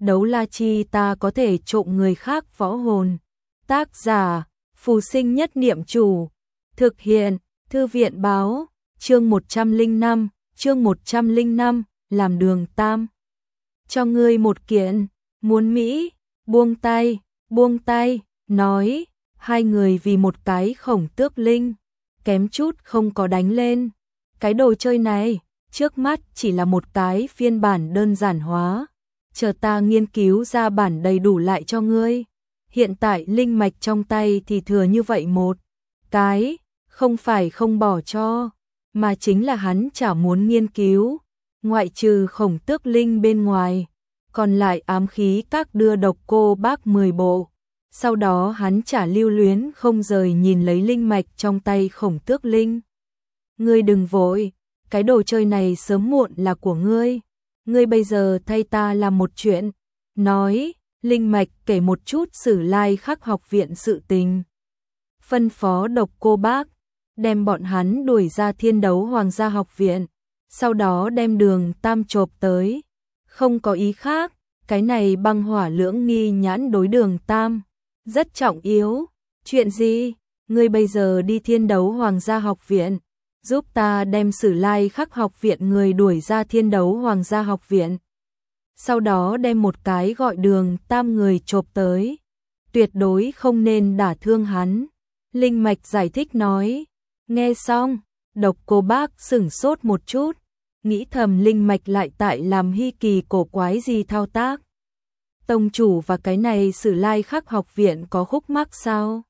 đấu la chi ta có thể trộm người khác võ hồn. Tác giả, Phù Sinh Nhất Niệm Chủ. Thực hiện, Thư viện báo, chương 105, làm đường tam. Cho ngươi một kiện, muốn Mỹ, buông tay, nói, hai người vì một cái khổng tước linh, kém chút không có đánh lên. Cái đồ chơi này, trước mắt chỉ là một cái phiên bản đơn giản hóa, chờ ta nghiên cứu ra bản đầy đủ lại cho ngươi. Hiện tại linh mạch trong tay thì thừa như vậy một cái, không phải không bỏ cho, mà chính là hắn chả muốn nghiên cứu, ngoại trừ khổng tước linh bên ngoài, còn lại ám khí các đưa độc cô bác 10 bộ. Sau đó hắn chả lưu luyến không rời nhìn lấy linh mạch trong tay khổng tước linh. Ngươi đừng vội, cái đồ chơi này sớm muộn là của ngươi. Ngươi bây giờ thay ta làm một chuyện. Nói, linh mạch kể một chút Sử Lai Khắc học viện sự tình. Phân phó độc cô bác, đem bọn hắn đuổi ra Thiên Đấu Hoàng gia học viện. Sau đó đem Đường Tam chộp tới. Không có ý khác, cái này băng hỏa lưỡng nghi nhãn đối Đường Tam. Rất trọng yếu. Chuyện gì? Ngươi bây giờ đi Thiên Đấu Hoàng gia học viện, giúp ta đem Sử Lai Khắc học viện người đuổi ra Thiên Đấu Hoàng gia học viện. Sau đó đem một cái gọi Đường Tam người chộp tới. Tuyệt đối không nên đả thương hắn. Linh mạch giải thích nói. Nghe xong, độc cô bác sửng sốt một chút, nghĩ thầm linh mạch lại tại làm hi kỳ cổ quái gì thao tác. Tông chủ và cái này Sử Lai Khắc học viện có khúc mắc sao?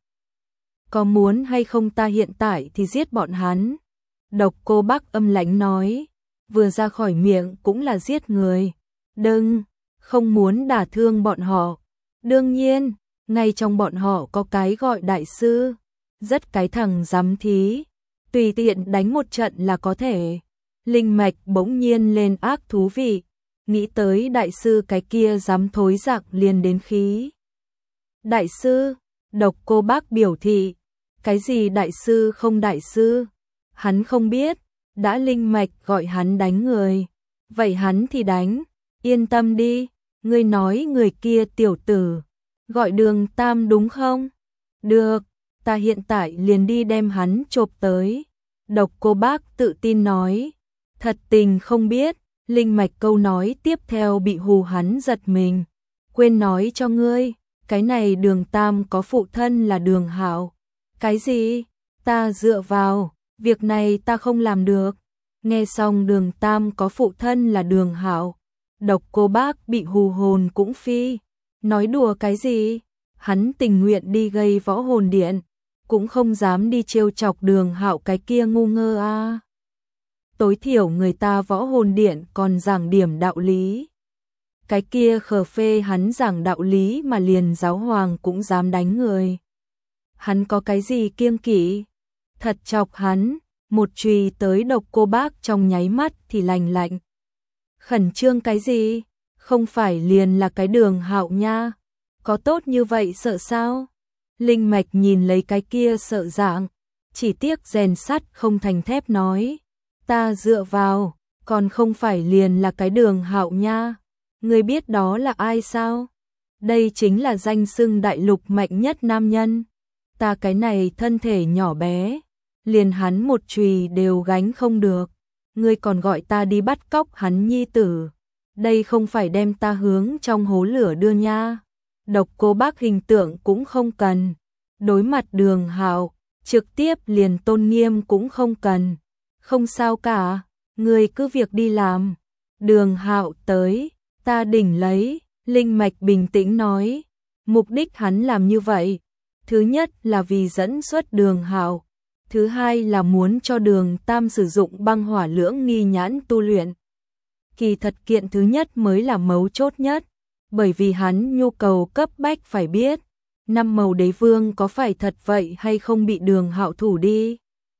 Có muốn hay không ta hiện tại thì giết bọn hắn? Độc cô bác âm lãnh nói, vừa ra khỏi miệng cũng là giết người. Đừng, không muốn đả thương bọn họ. Đương nhiên, ngay trong bọn họ có cái gọi đại sư, rất cái thằng dám thí, tùy tiện đánh một trận là có thể. Linh mạch bỗng nhiên lên ác thú vị, nghĩ tới đại sư cái kia dám thối giặc liền đến khí. Đại sư, độc cô bác biểu thị, cái gì đại sư không đại sư, hắn không biết, đã linh mạch gọi hắn đánh người, vậy hắn thì đánh, yên tâm đi, ngươi nói người kia tiểu tử, gọi Đường Tam đúng không? Được, ta hiện tại liền đi đem hắn chộp tới. Độc cô bác tự tin nói, thật tình không biết, linh mạch câu nói tiếp theo bị hù hắn giật mình. Quên nói cho ngươi, cái này Đường Tam có phụ thân là Đường Hạo. Cái gì? Ta dựa vào, việc này ta không làm được. Nghe xong Đường Tam có phụ thân là Đường Hạo, độc cô bác bị hù hồn cũng phi. Nói đùa cái gì? Hắn tình nguyện đi gây võ hồn điện, cũng không dám đi trêu chọc Đường Hạo cái kia ngu ngơ a. Tối thiểu người ta võ hồn điện còn giảng điểm đạo lý. Cái kia khờ phê hắn giảng đạo lý mà liền giáo hoàng cũng dám đánh người. Hắn có cái gì kiêng kỵ? Thật chọc hắn, một chùy tới độc cô bác trong nháy mắt thì lành lạnh. Khẩn trương cái gì? Không phải liền là cái Đường Hạo nha. Có tốt như vậy sợ sao? Linh mạch nhìn lấy cái kia sợ dạng, chỉ tiếc rèn sắt không thành thép nói. Ta dựa vào, còn không phải liền là cái Đường Hạo nha. Ngươi biết đó là ai sao? Đây chính là danh xưng đại lục mạnh nhất nam nhân. Ta cái này thân thể nhỏ bé, liền hắn một chùy đều gánh không được. Ngươi còn gọi ta đi bắt cóc hắn nhi tử. Đây không phải đem ta hướng trong hố lửa đưa nha. Độc cô bác hình tượng cũng không cần. Đối mặt Đường Hạo, trực tiếp liền tôn nghiêm cũng không cần. Không sao cả, ngươi cứ việc đi làm. Đường Hạo tới, ta đỉnh lấy. Linh mạch bình tĩnh nói. Mục đích hắn làm như vậy, thứ nhất là vì dẫn xuất Đường Hạo, thứ hai là muốn cho Đường Tam sử dụng băng hỏa lưỡng nghi nhãn tu luyện. Kỳ thật kiện thứ nhất mới là mấu chốt nhất, bởi vì hắn nhu cầu cấp bách phải biết, năm màu đế vương có phải thật vậy hay không bị Đường Hạo thủ đi.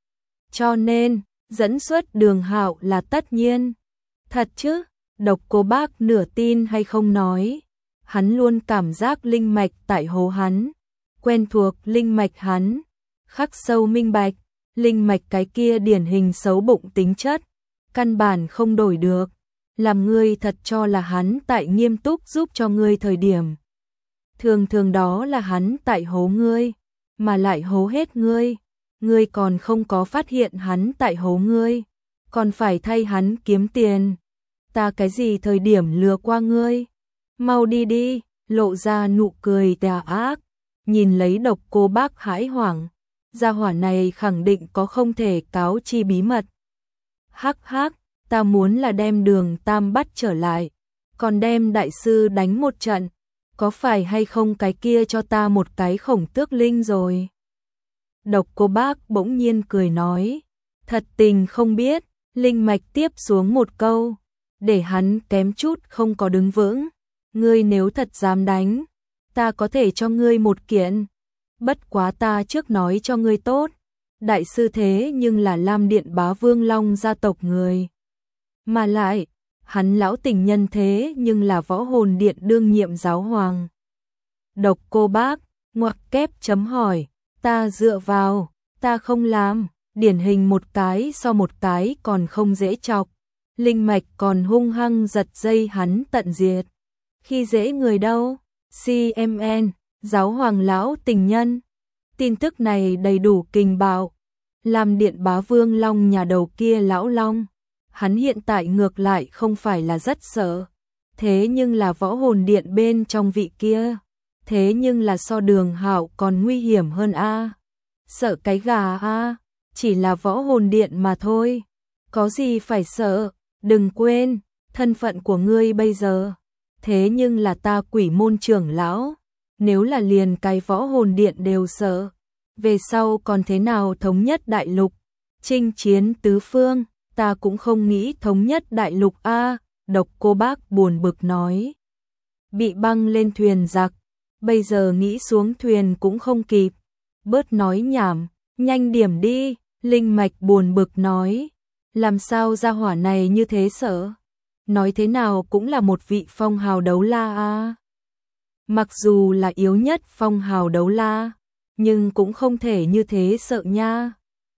Cho nên, dẫn xuất Đường Hạo là tất nhiên. Thật chứ? Độc cô bác nửa tin hay không nói. Hắn luôn cảm giác linh mạch tại hố hắn, quen thuộc linh mạch hắn, khắc sâu minh bạch, linh mạch cái kia điển hình xấu bụng tính chất, căn bản không đổi được. làm ngươi thật cho là hắn tại nghiêm túc giúp cho ngươi thời điểm. Thường thường đó là hắn tại hố ngươi, mà lại hố hết ngươi còn không có phát hiện hắn tại hố ngươi, còn phải thay hắn kiếm tiền. Ta cái gì thời điểm lừa qua ngươi? Mau đi đi, lộ ra nụ cười tà ác, nhìn lấy Độc Cô Bác hãi hoảng, gia hỏa này khẳng định có không thể cáo chi bí mật. Hắc hắc, ta muốn là đem Đường Tam bắt trở lại, còn đem đại sư đánh một trận, có phải hay không cái kia cho ta một cái khổng tước linh rồi. Độc Cô Bác bỗng nhiên cười nói, thật tình không biết, Linh Mạch tiếp xuống một câu, để hắn kém chút không có đứng vững. Ngươi nếu thật dám đánh, ta có thể cho ngươi một kiện. Bất quá ta trước nói cho ngươi tốt, đại sư thế nhưng là Lam Điện Bá Vương Long gia tộc người. Mà lại, hắn lão tình nhân thế nhưng là Võ Hồn Điện đương nhiệm giáo hoàng. Độc Cô Bác, ngoặc kép chấm hỏi, ta dựa vào, ta không làm, điển hình một cái so một cái còn không dễ chọc. Linh Mạch còn hung hăng giật dây hắn tận diệt. Khi dễ người đâu? CMN, giáo hoàng lão tình nhân. Tin tức này đầy đủ kinh bạo. Làm Điện Bá Vương Long nhà đầu kia lão Long, hắn hiện tại ngược lại không phải là rất sợ. Thế nhưng là Võ Hồn Điện bên trong vị kia, thế nhưng là so Đường Hạo còn nguy hiểm hơn a. Sợ cái gà a, chỉ là Võ Hồn Điện mà thôi. Có gì phải sợ, đừng quên, thân phận của ngươi bây giờ. Thế nhưng là ta Quỷ Môn trưởng lão, nếu là liền cái Võ Hồn Điện đều sợ, về sau còn thế nào thống nhất đại lục, chinh chiến tứ phương, ta cũng không nghĩ thống nhất đại lục a. Độc Cô Bác buồn bực nói, bị băng lên thuyền giặc, bây giờ nghĩ xuống thuyền cũng không kịp, bớt nói nhảm, nhanh điểm đi. Linh Mạch buồn bực nói, làm sao gia hỏa này như thế sợ? Nói thế nào cũng là một vị phong hào đấu la a. Mặc dù là yếu nhất phong hào đấu la, nhưng cũng không thể như thế sợ nha.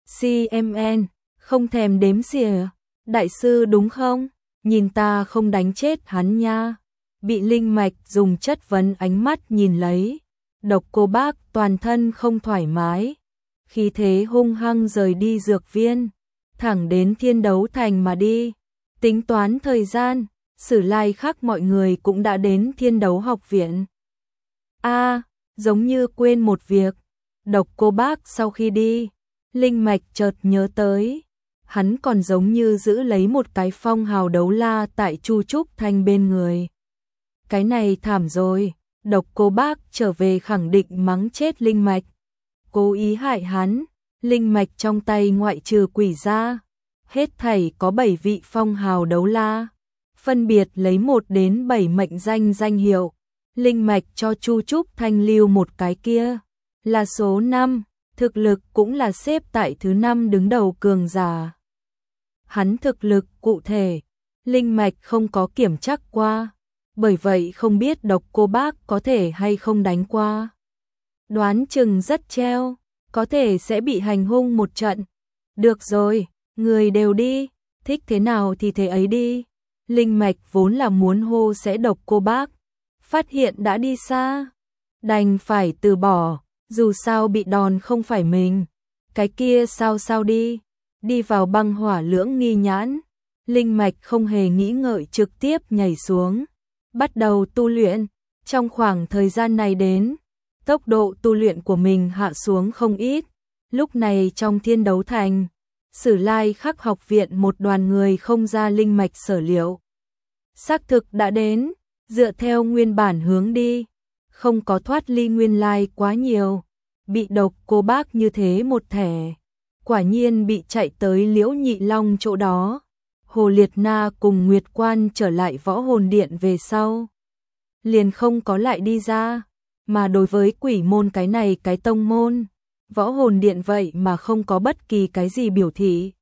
CMN, không thèm đếm xỉa, đại sư đúng không? Nhìn ta không đánh chết hắn nha. Bị Linh Mạch dùng chất vấn ánh mắt nhìn lấy, Độc Cô Bác toàn thân không thoải mái, khí thế hung hăng rời đi dược viên, thẳng đến Thiên Đấu Thành mà đi. Tính toán thời gian, Sử Lai Khắc mọi người cũng đã đến Thiên Đấu Học Viện. Giống như quên một việc. Độc Cô Bác sau khi đi, Linh Mạch chợt nhớ tới, hắn còn giống như giữ lấy một cái phong hào đấu la tại Chu Trúc Thanh bên người. Cái này thảm rồi, Độc Cô Bác trở về khẳng định mắng chết Linh Mạch. Cố ý hại hắn, Linh Mạch trong tay ngoại trừ quỷ ra, hết thảy có 7 vị phong hào đấu la, phân biệt lấy 1 đến 7 mệnh danh hiệu. Linh Mạch cho Chu Trúc Thanh lưu một cái kia, là số 5, thực lực cũng là xếp tại thứ 5 đứng đầu cường giả. Hắn thực lực cụ thể, Linh Mạch không có kiểm tra qua, bởi vậy không biết Độc Cô Bác có thể hay không đánh qua. Đoán chừng rất treo, có thể sẽ bị hành hung một trận. Được rồi, người đều đi, thích thế nào thì thế ấy đi. Linh Mạch vốn là muốn hô sẽ Độc Cô Bác, phát hiện đã đi xa, đành phải từ bỏ, dù sao bị đòn không phải mình. Cái kia sao đi, đi vào băng hỏa lưỡng nghi nhãn. Linh Mạch không hề nghĩ ngợi trực tiếp nhảy xuống, bắt đầu tu luyện. Trong khoảng thời gian này đến, tốc độ tu luyện của mình hạ xuống không ít. Lúc này trong Thiên Đấu Thành, Sử Lai Khắc học viện một đoàn người không ra Linh Mạch sở liệu. Xác thực đã đến, dựa theo nguyên bản hướng đi, không có thoát ly nguyên lai quá nhiều. Bị Độc Cô Bác như thế một thẻ, quả nhiên bị chạy tới Liễu Nhị Long chỗ đó. Hồ Liệt Na cùng Nguyệt Quan trở lại Võ Hồn Điện về sau, liền không có lại đi ra, mà đối với Quỷ Môn cái này cái tông môn, Võ Hồn Điện vậy mà không có bất kỳ cái gì biểu thị.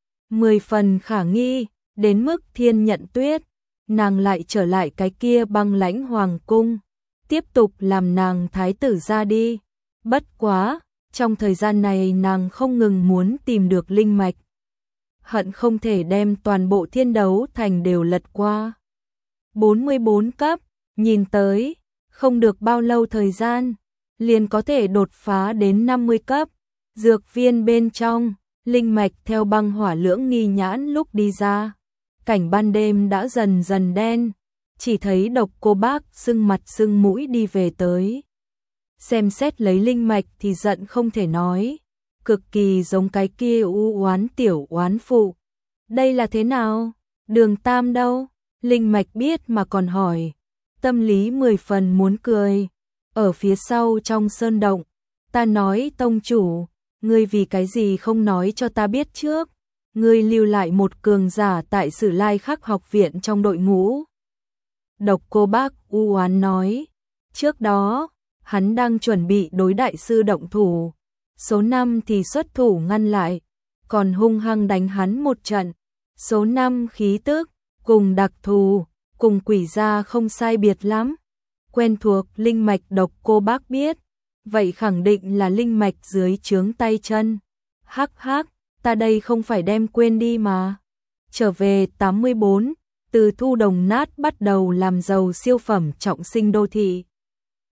10 phần khả nghi, đến mức Thiên Nhận Tuyết, nàng lại trở lại cái kia băng lãnh hoàng cung, tiếp tục làm nàng thái tử ra đi. Bất quá, trong thời gian này nàng không ngừng muốn tìm được Linh Mạch. hận không thể đem toàn bộ Thiên Đấu Thành đều lật qua. 44 cấp, nhìn tới, không được bao lâu thời gian, liền có thể đột phá đến 50 cấp. Dược viên bên trong, linh mạch theo băng hỏa lưỡng nghi nhãn lúc đi ra. Cảnh ban đêm đã dần dần đen, chỉ thấy Độc Cô Bác sưng mặt sưng mũi đi về tới. Xem xét lấy linh mạch thì giận không thể nói, cực kỳ giống cái kia u oán tiểu oán phụ. Đây là thế nào? Đường Tam đâu? Linh mạch biết mà còn hỏi, tâm lý 10 phần muốn cười. Ở phía sau trong sơn động, ta nói tông chủ, ngươi vì cái gì không nói cho ta biết trước? Ngươi lưu lại một cường giả tại Sử Lai Khắc học viện trong đội ngũ. Độc Cô Bác u oán nói, trước đó, hắn đang chuẩn bị đối đại sư động thủ, số 5 thì xuất thủ ngăn lại, còn hung hăng đánh hắn một trận. Số 5 khí tức, cùng đặc thù, cùng quỷ gia không sai biệt lắm. Quen thuộc linh mạch Độc Cô Bác biết, vậy khẳng định là linh mạch dưới trướng tay chân. Hắc hắc, ta đây không phải đem quên đi mà. Trở về 84, từ thu đồng nát bắt đầu làm giàu siêu phẩm trọng sinh đô thị.